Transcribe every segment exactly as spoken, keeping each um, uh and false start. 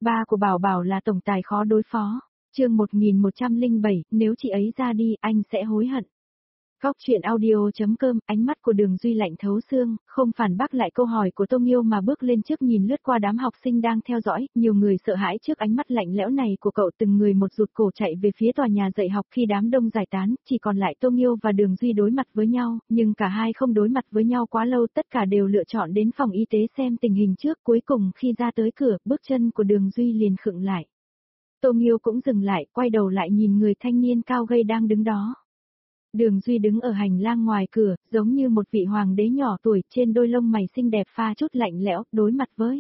Ba của Bảo Bảo là tổng tài khó đối phó. Chương một nghìn một trăm lẻ bảy, nếu chị ấy ra đi, anh sẽ hối hận. Góc truyện audio chấm com, ánh mắt của Đường Duy lạnh thấu xương, không phản bác lại câu hỏi của Tô Nghiêu mà bước lên trước nhìn lướt qua đám học sinh đang theo dõi, nhiều người sợ hãi trước ánh mắt lạnh lẽo này của cậu, từng người một rụt cổ chạy về phía tòa nhà dạy học. Khi đám đông giải tán, chỉ còn lại Tô Nghiêu và Đường Duy đối mặt với nhau, nhưng cả hai không đối mặt với nhau quá lâu, tất cả đều lựa chọn đến phòng y tế xem tình hình trước. Cuối cùng khi ra tới cửa, bước chân của Đường Duy liền khựng lại. Tô Nghiêu cũng dừng lại, quay đầu lại nhìn người thanh niên cao gầy đang đứng đó. Đường Duy đứng ở hành lang ngoài cửa, giống như một vị hoàng đế nhỏ tuổi, trên đôi lông mày xinh đẹp pha chút lạnh lẽo, đối mặt với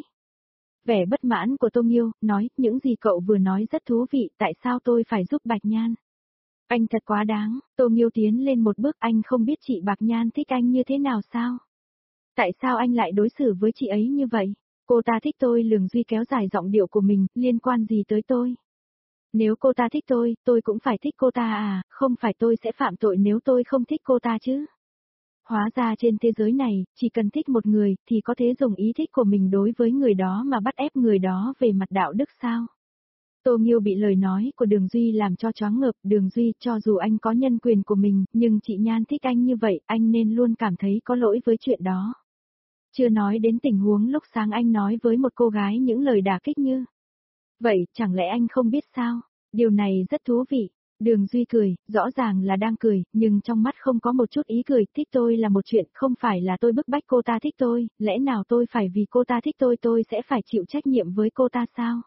vẻ bất mãn của Tô Nghiêu, nói, những gì cậu vừa nói rất thú vị, tại sao tôi phải giúp Bạch Nhan? Anh thật quá đáng. Tô Nghiêu tiến lên một bước, anh không biết chị Bạch Nhan thích anh như thế nào sao? Tại sao anh lại đối xử với chị ấy như vậy? Cô ta thích tôi. Đường Duy kéo dài giọng điệu của mình, liên quan gì tới tôi? Nếu cô ta thích tôi, tôi cũng phải thích cô ta à, không phải tôi sẽ phạm tội nếu tôi không thích cô ta chứ. Hóa ra trên thế giới này, chỉ cần thích một người, thì có thể dùng ý thích của mình đối với người đó mà bắt ép người đó về mặt đạo đức sao? Tô Nghiêu bị lời nói của Đường Duy làm cho choáng ngợp. Đường Duy, cho dù anh có nhân quyền của mình, nhưng chị Nhan thích anh như vậy, anh nên luôn cảm thấy có lỗi với chuyện đó. Chưa nói đến tình huống lúc sáng anh nói với một cô gái những lời đả kích như vậy, chẳng lẽ anh không biết sao? Điều này rất thú vị. Đường Duy cười, rõ ràng là đang cười, nhưng trong mắt không có một chút ý cười. Thích tôi là một chuyện, không phải là tôi bức bách cô ta thích tôi, lẽ nào tôi phải vì cô ta thích tôi tôi sẽ phải chịu trách nhiệm với cô ta sao?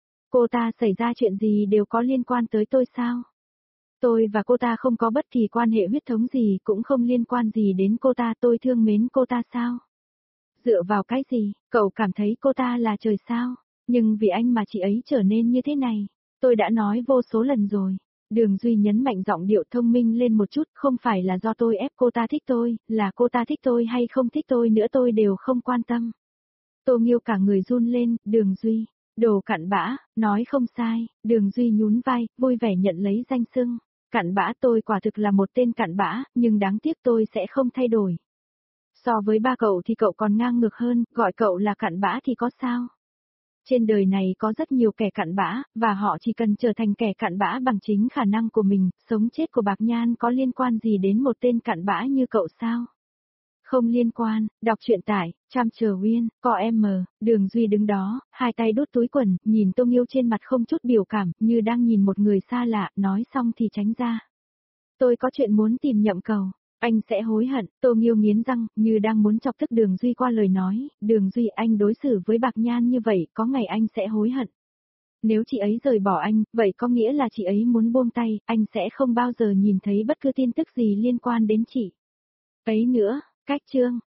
Cô ta xảy ra chuyện gì đều có liên quan tới tôi sao? Tôi và cô ta không có bất kỳ quan hệ huyết thống gì, cũng không liên quan gì đến cô ta, tôi thương mến cô ta sao? Dựa vào cái gì, cậu cảm thấy cô ta là trời sao? Nhưng vì anh mà chị ấy trở nên như thế này. Tôi đã nói vô số lần rồi. Đường Duy nhấn mạnh giọng điệu thông minh lên một chút, không phải là do tôi ép cô ta thích tôi, là cô ta thích tôi hay không thích tôi nữa tôi đều không quan tâm. Tô Nghiêu cả người run lên, Đường Duy, đồ cặn bã, nói không sai. Đường Duy nhún vai, vui vẻ nhận lấy danh xưng. Cặn bã, tôi quả thực là một tên cặn bã, nhưng đáng tiếc tôi sẽ không thay đổi. So với ba cậu thì cậu còn ngang ngược hơn, gọi cậu là cặn bã thì có sao? Trên đời này có rất nhiều kẻ cặn bã, và họ chỉ cần trở thành kẻ cặn bã bằng chính khả năng của mình. Sống chết của Bạch Nhan có liên quan gì đến một tên cặn bã như cậu sao? Không liên quan. Đọc truyện tải, Trăm Chờ Uyên, co em. Đường Duy đứng đó, hai tay đút túi quần, nhìn Tô Nghiêu trên mặt không chút biểu cảm, như đang nhìn một người xa lạ, nói xong thì tránh ra. Tôi có chuyện muốn tìm Nhậm Cầu. Anh sẽ hối hận. Tô Nghiêu nghiến răng, như đang muốn chọc tức Đường Duy qua lời nói. Đường Duy, anh đối xử với Bạch Nhan như vậy, có ngày anh sẽ hối hận. Nếu chị ấy rời bỏ anh, vậy có nghĩa là chị ấy muốn buông tay, anh sẽ không bao giờ nhìn thấy bất cứ tin tức gì liên quan đến chị ấy nữa. Cách chương.